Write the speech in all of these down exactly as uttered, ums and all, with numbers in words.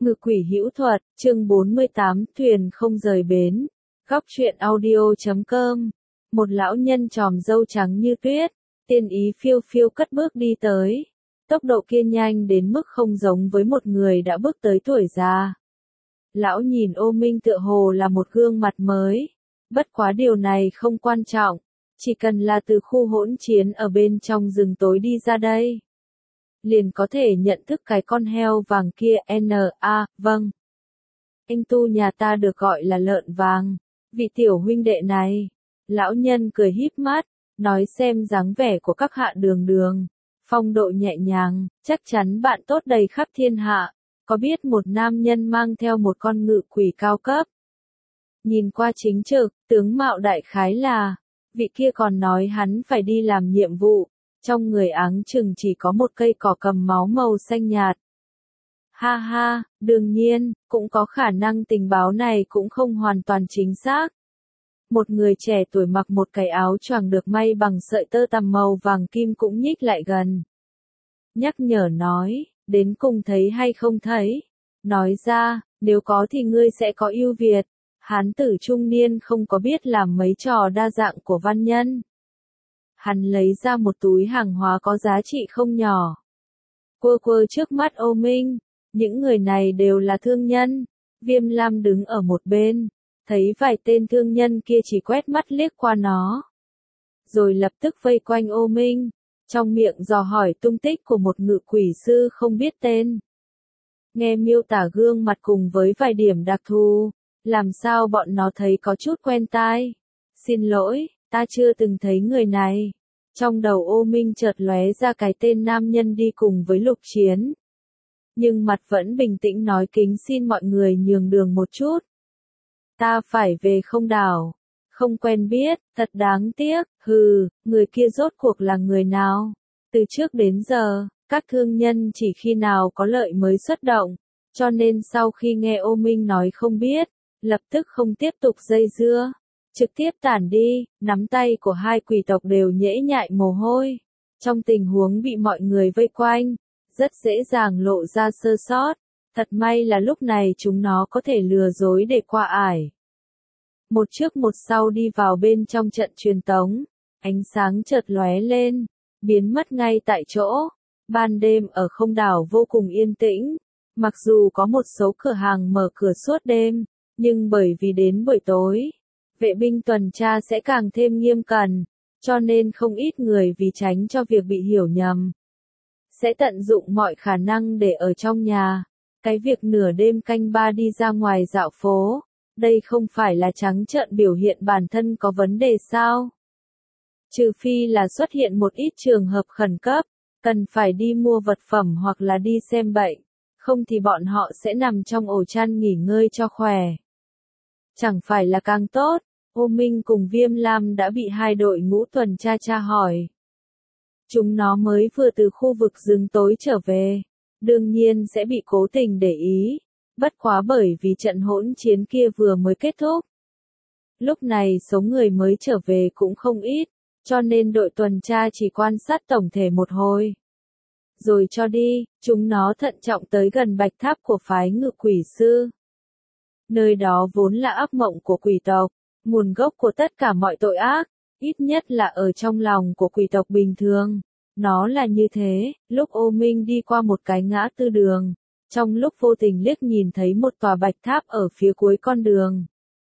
Ngự quỷ hữu thuật, chương bốn mươi tám, thuyền không rời bến. Góc truyện audio chấm com. Một lão nhân tròm râu trắng như tuyết, tiên ý phiêu phiêu cất bước đi tới. Tốc độ kia nhanh đến mức không giống với một người đã bước tới tuổi già. Lão nhìn Ô Minh tựa hồ là một gương mặt mới. Bất quá điều này không quan trọng, chỉ cần là từ khu hỗn chiến ở bên trong rừng tối đi ra đây, liền có thể nhận thức cái con heo vàng kia. N A, vâng. Anh tu nhà ta được gọi là lợn vàng. Vị tiểu huynh đệ này. Lão nhân cười híp mắt, nói xem dáng vẻ của các hạ đường đường. Phong độ nhẹ nhàng, chắc chắn bạn tốt đầy khắp thiên hạ. Có biết một nam nhân mang theo một con ngự quỷ cao cấp. Nhìn qua chính trực, tướng mạo đại khái là, vị kia còn nói hắn phải đi làm nhiệm vụ. Trong người áng chừng chỉ có một cây cỏ cầm máu màu xanh nhạt. Ha ha, đương nhiên, cũng có khả năng tình báo này cũng không hoàn toàn chính xác. Một người trẻ tuổi mặc một cái áo choàng được may bằng sợi tơ tằm màu vàng kim cũng nhích lại gần. Nhắc nhở nói, đến cùng thấy hay không thấy? Nói ra, nếu có thì ngươi sẽ có ưu việt. Hán tử trung niên không có biết làm mấy trò đa dạng của văn nhân. Hắn lấy ra một túi hàng hóa có giá trị không nhỏ. Quơ quơ trước mắt Ô Minh, những người này đều là thương nhân. Viêm Lam đứng ở một bên, thấy vài tên thương nhân kia chỉ quét mắt liếc qua nó. Rồi lập tức vây quanh Ô Minh, trong miệng dò hỏi tung tích của một ngự quỷ sư không biết tên. Nghe miêu tả gương mặt cùng với vài điểm đặc thù, làm sao bọn nó thấy có chút quen tai. Xin lỗi, ta chưa từng thấy người này. Trong đầu Ô Minh chợt lóe ra cái tên nam nhân đi cùng với Lục Chiến. Nhưng mặt vẫn bình tĩnh nói kính xin mọi người nhường đường một chút. Ta phải về không đảo. Không quen biết, thật đáng tiếc. Hừ, người kia rốt cuộc là người nào? Từ trước đến giờ, các thương nhân chỉ khi nào có lợi mới xuất động. Cho nên sau khi nghe Ô Minh nói không biết, lập tức không tiếp tục dây dưa. Trực tiếp tản đi, nắm tay của hai quỷ tộc đều nhễ nhại mồ hôi. Trong tình huống bị mọi người vây quanh, rất dễ dàng lộ ra sơ sót. Thật may là lúc này chúng nó có thể lừa dối để qua ải. Một trước một sau đi vào bên trong trận truyền tống, ánh sáng chợt lóe lên, biến mất ngay tại chỗ. Ban đêm ở không đảo vô cùng yên tĩnh, mặc dù có một số cửa hàng mở cửa suốt đêm, nhưng bởi vì đến buổi tối, vệ binh tuần tra sẽ càng thêm nghiêm cẩn, cho nên không ít người vì tránh cho việc bị hiểu nhầm, sẽ tận dụng mọi khả năng để ở trong nhà. Cái việc nửa đêm canh ba đi ra ngoài dạo phố, đây không phải là trắng trợn biểu hiện bản thân có vấn đề sao? Trừ phi là xuất hiện một ít trường hợp khẩn cấp, cần phải đi mua vật phẩm hoặc là đi xem bệnh, không thì bọn họ sẽ nằm trong ổ chăn nghỉ ngơi cho khỏe. Chẳng phải là càng tốt. Ô Minh cùng Viêm Lam đã bị hai đội ngũ tuần tra tra hỏi. Chúng nó mới vừa từ khu vực rừng tối trở về, đương nhiên sẽ bị cố tình để ý, bất quá bởi vì trận hỗn chiến kia vừa mới kết thúc. Lúc này số người mới trở về cũng không ít, cho nên đội tuần tra chỉ quan sát tổng thể một hồi. Rồi cho đi, chúng nó thận trọng tới gần bạch tháp của phái ngự quỷ sư. Nơi đó vốn là ác mộng của quỷ tộc. Nguồn gốc của tất cả mọi tội ác, ít nhất là ở trong lòng của quỷ tộc bình thường. Nó là như thế, lúc Ô Minh đi qua một cái ngã tư đường, trong lúc vô tình liếc nhìn thấy một tòa bạch tháp ở phía cuối con đường.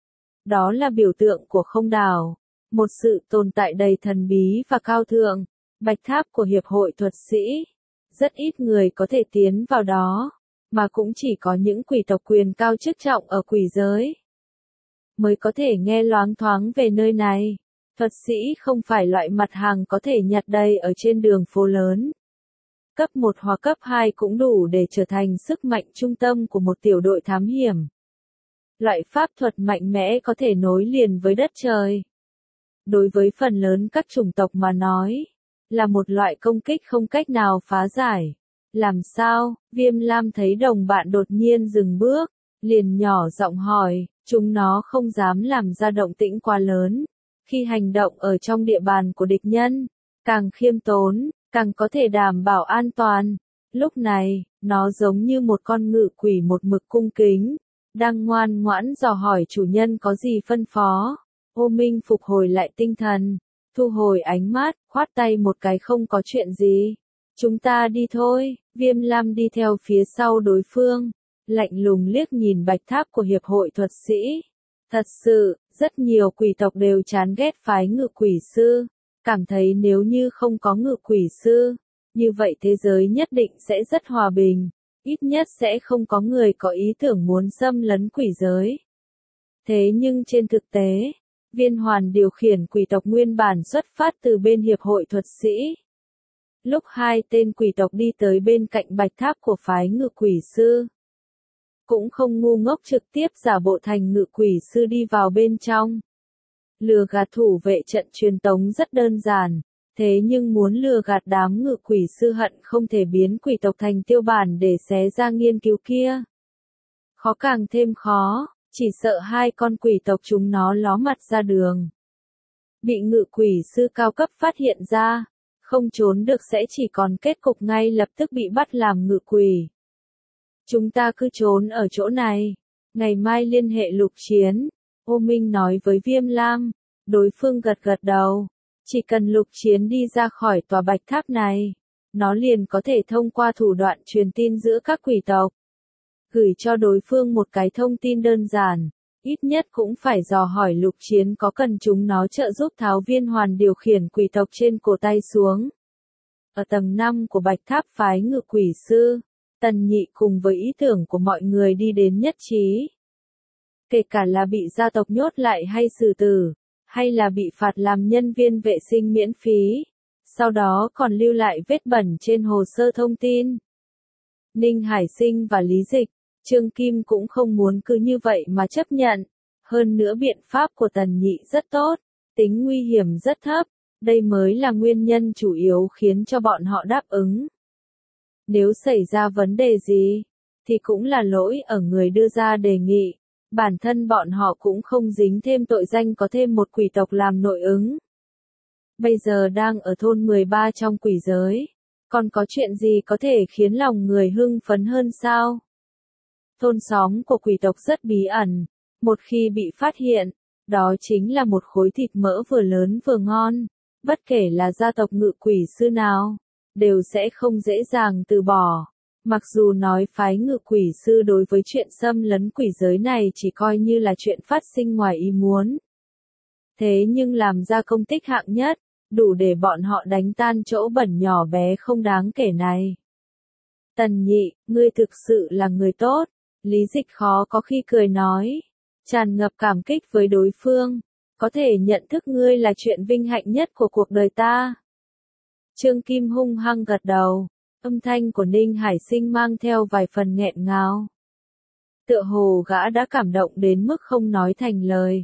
Đó là biểu tượng của không đảo, một sự tồn tại đầy thần bí và cao thượng, bạch tháp của hiệp hội thuật sĩ. Rất ít người có thể tiến vào đó, mà cũng chỉ có những quỷ tộc quyền cao chức trọng ở quỷ giới mới có thể nghe loáng thoáng về nơi này. Thuật sĩ không phải loại mặt hàng có thể nhặt đầy ở trên đường phố lớn. Cấp một hoặc cấp hai cũng đủ để trở thành sức mạnh trung tâm của một tiểu đội thám hiểm. Loại pháp thuật mạnh mẽ có thể nối liền với đất trời. Đối với phần lớn các chủng tộc mà nói, là một loại công kích không cách nào phá giải. Làm sao? Viêm Lam thấy đồng bạn đột nhiên dừng bước, liền nhỏ giọng hỏi. Chúng nó không dám làm ra động tĩnh quá lớn. Khi hành động ở trong địa bàn của địch nhân, càng khiêm tốn, càng có thể đảm bảo an toàn. Lúc này, nó giống như một con ngự quỷ một mực cung kính, đang ngoan ngoãn dò hỏi chủ nhân có gì phân phó. Ô Minh phục hồi lại tinh thần, thu hồi ánh mắt, khoát tay một cái không có chuyện gì. Chúng ta đi thôi, Viêm Lam đi theo phía sau đối phương, lạnh lùng liếc nhìn bạch tháp của hiệp hội thuật sĩ. Thật sự, rất nhiều quỷ tộc đều chán ghét phái ngự quỷ sư, cảm thấy nếu như không có ngự quỷ sư, như vậy thế giới nhất định sẽ rất hòa bình, ít nhất sẽ không có người có ý tưởng muốn xâm lấn quỷ giới. Thế nhưng trên thực tế, Viên Hoàn điều khiển quỷ tộc nguyên bản xuất phát từ bên hiệp hội thuật sĩ. Lúc hai tên quỷ tộc đi tới bên cạnh bạch tháp của phái ngự quỷ sư, cũng không ngu ngốc trực tiếp giả bộ thành ngự quỷ sư đi vào bên trong. Lừa gạt thủ vệ trận truyền tống rất đơn giản, thế nhưng muốn lừa gạt đám ngự quỷ sư hận không thể biến quỷ tộc thành tiêu bản để xé ra nghiên cứu kia. Khó càng thêm khó, chỉ sợ hai con quỷ tộc chúng nó ló mặt ra đường. Bị ngự quỷ sư cao cấp phát hiện ra, không trốn được sẽ chỉ còn kết cục ngay lập tức bị bắt làm ngự quỷ. Chúng ta cứ trốn ở chỗ này, ngày mai liên hệ Lục Chiến, Ô Minh nói với Viêm Lam, đối phương gật gật đầu, chỉ cần Lục Chiến đi ra khỏi tòa bạch tháp này, nó liền có thể thông qua thủ đoạn truyền tin giữa các quỷ tộc, gửi cho đối phương một cái thông tin đơn giản, ít nhất cũng phải dò hỏi Lục Chiến có cần chúng nó trợ giúp tháo Viên Hoàn điều khiển quỷ tộc trên cổ tay xuống. Ở tầng năm của bạch tháp phái ngự quỷ sư, Tần Nhị cùng với ý tưởng của mọi người đi đến nhất trí. Kể cả là bị gia tộc nhốt lại hay xử tử, hay là bị phạt làm nhân viên vệ sinh miễn phí, sau đó còn lưu lại vết bẩn trên hồ sơ thông tin. Ninh Hải Sinh và Lý Dịch, Trương Kim cũng không muốn cứ như vậy mà chấp nhận, hơn nữa biện pháp của Tần Nhị rất tốt, tính nguy hiểm rất thấp, đây mới là nguyên nhân chủ yếu khiến cho bọn họ đáp ứng. Nếu xảy ra vấn đề gì, thì cũng là lỗi ở người đưa ra đề nghị, bản thân bọn họ cũng không dính thêm tội danh có thêm một quỷ tộc làm nội ứng. Bây giờ đang ở thôn mười ba trong quỷ giới, còn có chuyện gì có thể khiến lòng người hưng phấn hơn sao? Thôn xóm của quỷ tộc rất bí ẩn, một khi bị phát hiện, đó chính là một khối thịt mỡ vừa lớn vừa ngon, bất kể là gia tộc ngự quỷ sư nào, đều sẽ không dễ dàng từ bỏ. Mặc dù nói phái ngự quỷ sư đối với chuyện xâm lấn quỷ giới này chỉ coi như là chuyện phát sinh ngoài ý muốn. Thế nhưng làm ra công tích hạng nhất, đủ để bọn họ đánh tan chỗ bẩn nhỏ bé không đáng kể này. Tần Nhị, ngươi thực sự là người tốt, Lý Dịch khó có khi cười nói, tràn ngập cảm kích với đối phương, có thể nhận thức ngươi là chuyện vinh hạnh nhất của cuộc đời ta. Trương Kim hung hăng gật đầu, âm thanh của Ninh Hải Sinh mang theo vài phần nghẹn ngào. Tựa hồ gã đã cảm động đến mức không nói thành lời.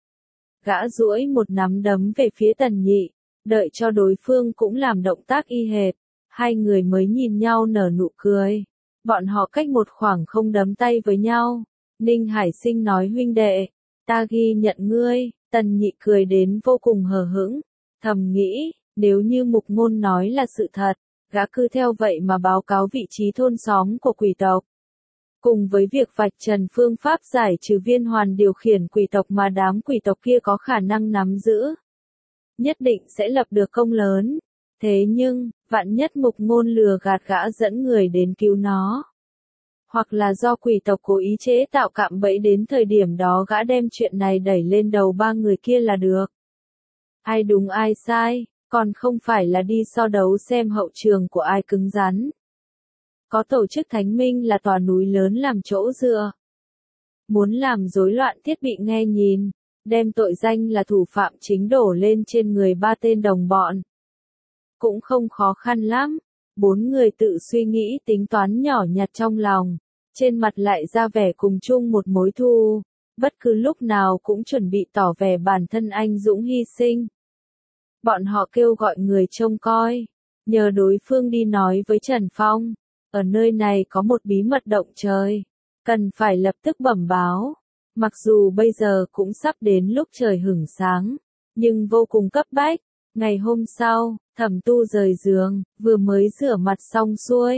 Gã duỗi một nắm đấm về phía Tần Nhị, đợi cho đối phương cũng làm động tác y hệt, hai người mới nhìn nhau nở nụ cười. Bọn họ cách một khoảng không đấm tay với nhau. Ninh Hải Sinh nói huynh đệ, ta ghi nhận ngươi, Tần Nhị cười đến vô cùng hờ hững, thầm nghĩ, nếu như Mục Ngôn nói là sự thật, gã cứ theo vậy mà báo cáo vị trí thôn xóm của quỷ tộc. Cùng với việc vạch trần phương pháp giải trừ Viên Hoàn điều khiển quỷ tộc mà đám quỷ tộc kia có khả năng nắm giữ, nhất định sẽ lập được công lớn. Thế nhưng, vạn nhất Mục Ngôn lừa gạt gã dẫn người đến cứu nó. Hoặc là do quỷ tộc cố ý chế tạo cạm bẫy đến thời điểm đó gã đem chuyện này đẩy lên đầu ba người kia là được. Ai đúng ai sai, còn không phải là đi so đấu xem hậu trường của ai cứng rắn. Có tổ chức thánh minh là tòa núi lớn làm chỗ dựa. Muốn làm rối loạn thiết bị nghe nhìn, đem tội danh là thủ phạm chính đổ lên trên người ba tên đồng bọn. Cũng không khó khăn lắm, bốn người tự suy nghĩ tính toán nhỏ nhặt trong lòng, trên mặt lại ra vẻ cùng chung một mối thù, bất cứ lúc nào cũng chuẩn bị tỏ vẻ bản thân anh dũng hy sinh. Bọn họ kêu gọi người trông coi, nhờ đối phương đi nói với Trần Phong, ở nơi này có một bí mật động trời, cần phải lập tức bẩm báo. Mặc dù bây giờ cũng sắp đến lúc trời hửng sáng, nhưng vô cùng cấp bách. Ngày hôm sau, Thẩm Tu rời giường, vừa mới rửa mặt xong xuôi,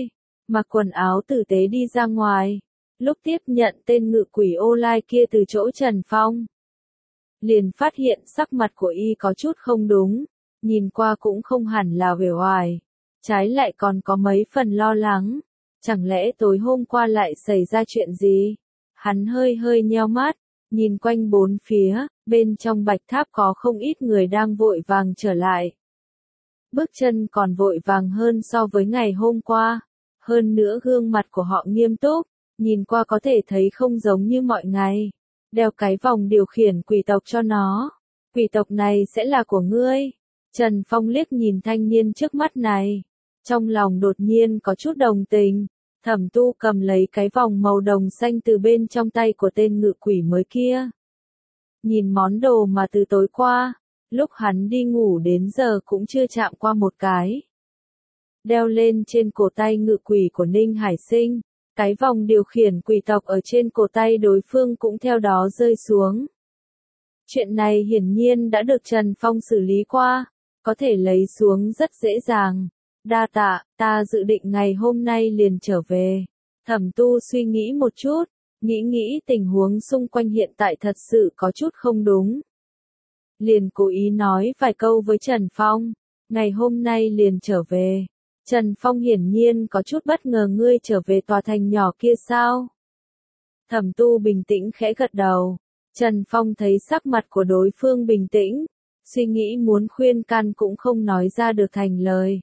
mặc quần áo tử tế đi ra ngoài. Lúc tiếp nhận tên ngự quỷ ô lai kia từ chỗ Trần Phong, liền phát hiện sắc mặt của y có chút không đúng, nhìn qua cũng không hẳn là uể oải, trái lại còn có mấy phần lo lắng. Chẳng lẽ tối hôm qua lại xảy ra chuyện gì? Hắn hơi hơi nheo mắt, nhìn quanh bốn phía, bên trong bạch tháp có không ít người đang vội vàng trở lại. Bước chân còn vội vàng hơn so với ngày hôm qua, hơn nữa gương mặt của họ nghiêm túc, nhìn qua có thể thấy không giống như mọi ngày. Đeo cái vòng điều khiển quỷ tộc cho nó. Quỷ tộc này sẽ là của ngươi. Trần Phong liếc nhìn thanh niên trước mắt này. Trong lòng đột nhiên có chút đồng tình. Thẩm Tu cầm lấy cái vòng màu đồng xanh từ bên trong tay của tên ngự quỷ mới kia. Nhìn món đồ mà từ tối qua, lúc hắn đi ngủ đến giờ cũng chưa chạm qua một cái. Đeo lên trên cổ tay ngự quỷ của Ninh Hải Sinh. Cái vòng điều khiển quỷ tộc ở trên cổ tay đối phương cũng theo đó rơi xuống. Chuyện này hiển nhiên đã được Trần Phong xử lý qua, có thể lấy xuống rất dễ dàng. Đa tạ, ta dự định ngày hôm nay liền trở về. Thẩm Tu suy nghĩ một chút, nghĩ nghĩ tình huống xung quanh hiện tại thật sự có chút không đúng. Liền cố ý nói vài câu với Trần Phong, ngày hôm nay liền trở về. Trần Phong hiển nhiên có chút bất ngờ, ngươi trở về tòa thành nhỏ kia sao? Thẩm Tu bình tĩnh khẽ gật đầu. Trần Phong thấy sắc mặt của đối phương bình tĩnh, suy nghĩ muốn khuyên can cũng không nói ra được thành lời.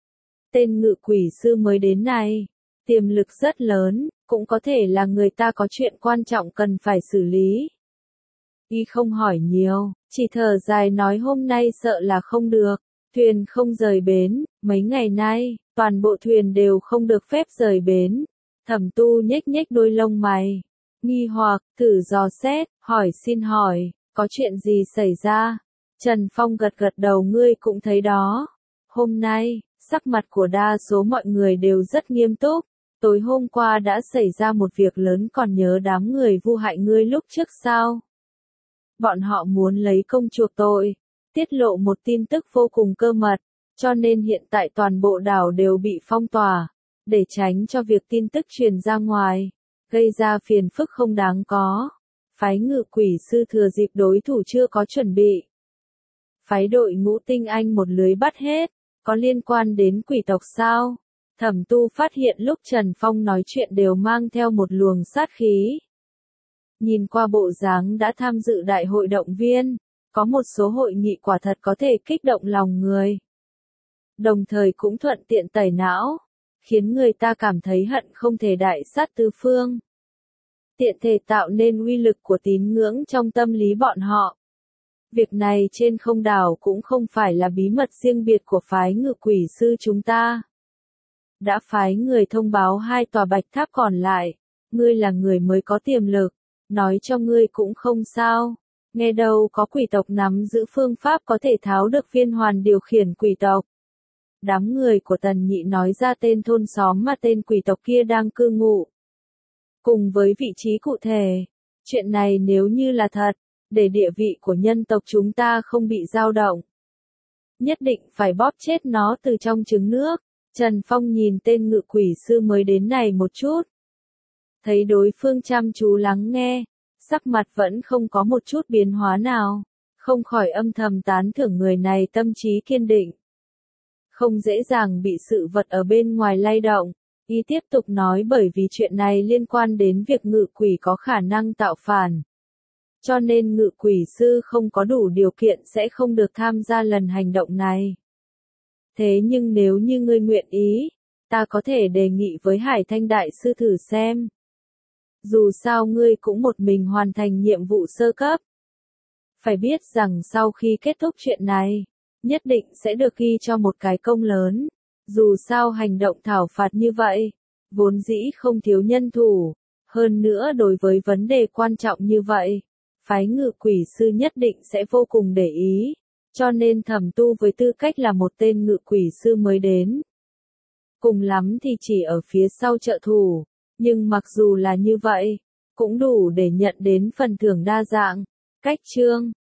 Tên ngự quỷ sư mới đến này, tiềm lực rất lớn, cũng có thể là người ta có chuyện quan trọng cần phải xử lý. Y không hỏi nhiều, chỉ thở dài nói hôm nay sợ là không được. Thuyền không rời bến, mấy ngày nay, toàn bộ thuyền đều không được phép rời bến. Thẩm Tu nhếch nhếch đôi lông mày, nghi hoặc, thử dò xét, hỏi xin hỏi, có chuyện gì xảy ra? Trần Phong gật gật đầu, ngươi cũng thấy đó. Hôm nay, sắc mặt của đa số mọi người đều rất nghiêm túc. Tối hôm qua đã xảy ra một việc lớn, còn nhớ đám người vu hại ngươi lúc trước sao? Bọn họ muốn lấy công chuộc tội. Tiết lộ một tin tức vô cùng cơ mật, cho nên hiện tại toàn bộ đảo đều bị phong tỏa, để tránh cho việc tin tức truyền ra ngoài, gây ra phiền phức không đáng có. Phái ngự quỷ sư thừa dịp đối thủ chưa có chuẩn bị. Phái đội ngũ tinh anh một lưới bắt hết, có liên quan đến quỷ tộc sao? Thẩm Tu phát hiện lúc Trần Phong nói chuyện đều mang theo một luồng sát khí. Nhìn qua bộ dáng đã tham dự đại hội động viên. Có một số hội nghị quả thật có thể kích động lòng người. Đồng thời cũng thuận tiện tẩy não, khiến người ta cảm thấy hận không thể đại sát tứ phương. Tiện thể tạo nên uy lực của tín ngưỡng trong tâm lý bọn họ. Việc này trên không đảo cũng không phải là bí mật riêng biệt của phái ngự quỷ sư chúng ta. Đã phái người thông báo hai tòa bạch tháp còn lại, ngươi là người mới có tiềm lực, nói cho ngươi cũng không sao. Nghe đâu có quỷ tộc nắm giữ phương pháp có thể tháo được viên hoàn điều khiển quỷ tộc. Đám người của Tần Nhị nói ra tên thôn xóm mà tên quỷ tộc kia đang cư ngụ. Cùng với vị trí cụ thể, chuyện này nếu như là thật, để địa vị của nhân tộc chúng ta không bị dao động. Nhất định phải bóp chết nó từ trong trứng nước. Trần Phong nhìn tên ngự quỷ sư mới đến này một chút. Thấy đối phương chăm chú lắng nghe. Sắc mặt vẫn không có một chút biến hóa nào, không khỏi âm thầm tán thưởng người này tâm trí kiên định. Không dễ dàng bị sự vật ở bên ngoài lay động. Y tiếp tục nói bởi vì chuyện này liên quan đến việc ngự quỷ có khả năng tạo phản. Cho nên ngự quỷ sư không có đủ điều kiện sẽ không được tham gia lần hành động này. Thế nhưng nếu như ngươi nguyện ý, ta có thể đề nghị với Hải Thanh Đại Sư thử xem. Dù sao ngươi cũng một mình hoàn thành nhiệm vụ sơ cấp. Phải biết rằng sau khi kết thúc chuyện này, nhất định sẽ được ghi cho một cái công lớn. Dù sao hành động thảo phạt như vậy, vốn dĩ không thiếu nhân thủ. Hơn nữa đối với vấn đề quan trọng như vậy, phái ngự quỷ sư nhất định sẽ vô cùng để ý. Cho nên Thẩm Tu với tư cách là một tên ngự quỷ sư mới đến. Cùng lắm thì chỉ ở phía sau trợ thủ. Nhưng mặc dù là như vậy, cũng đủ để nhận đến phần thưởng đa dạng. Cách chương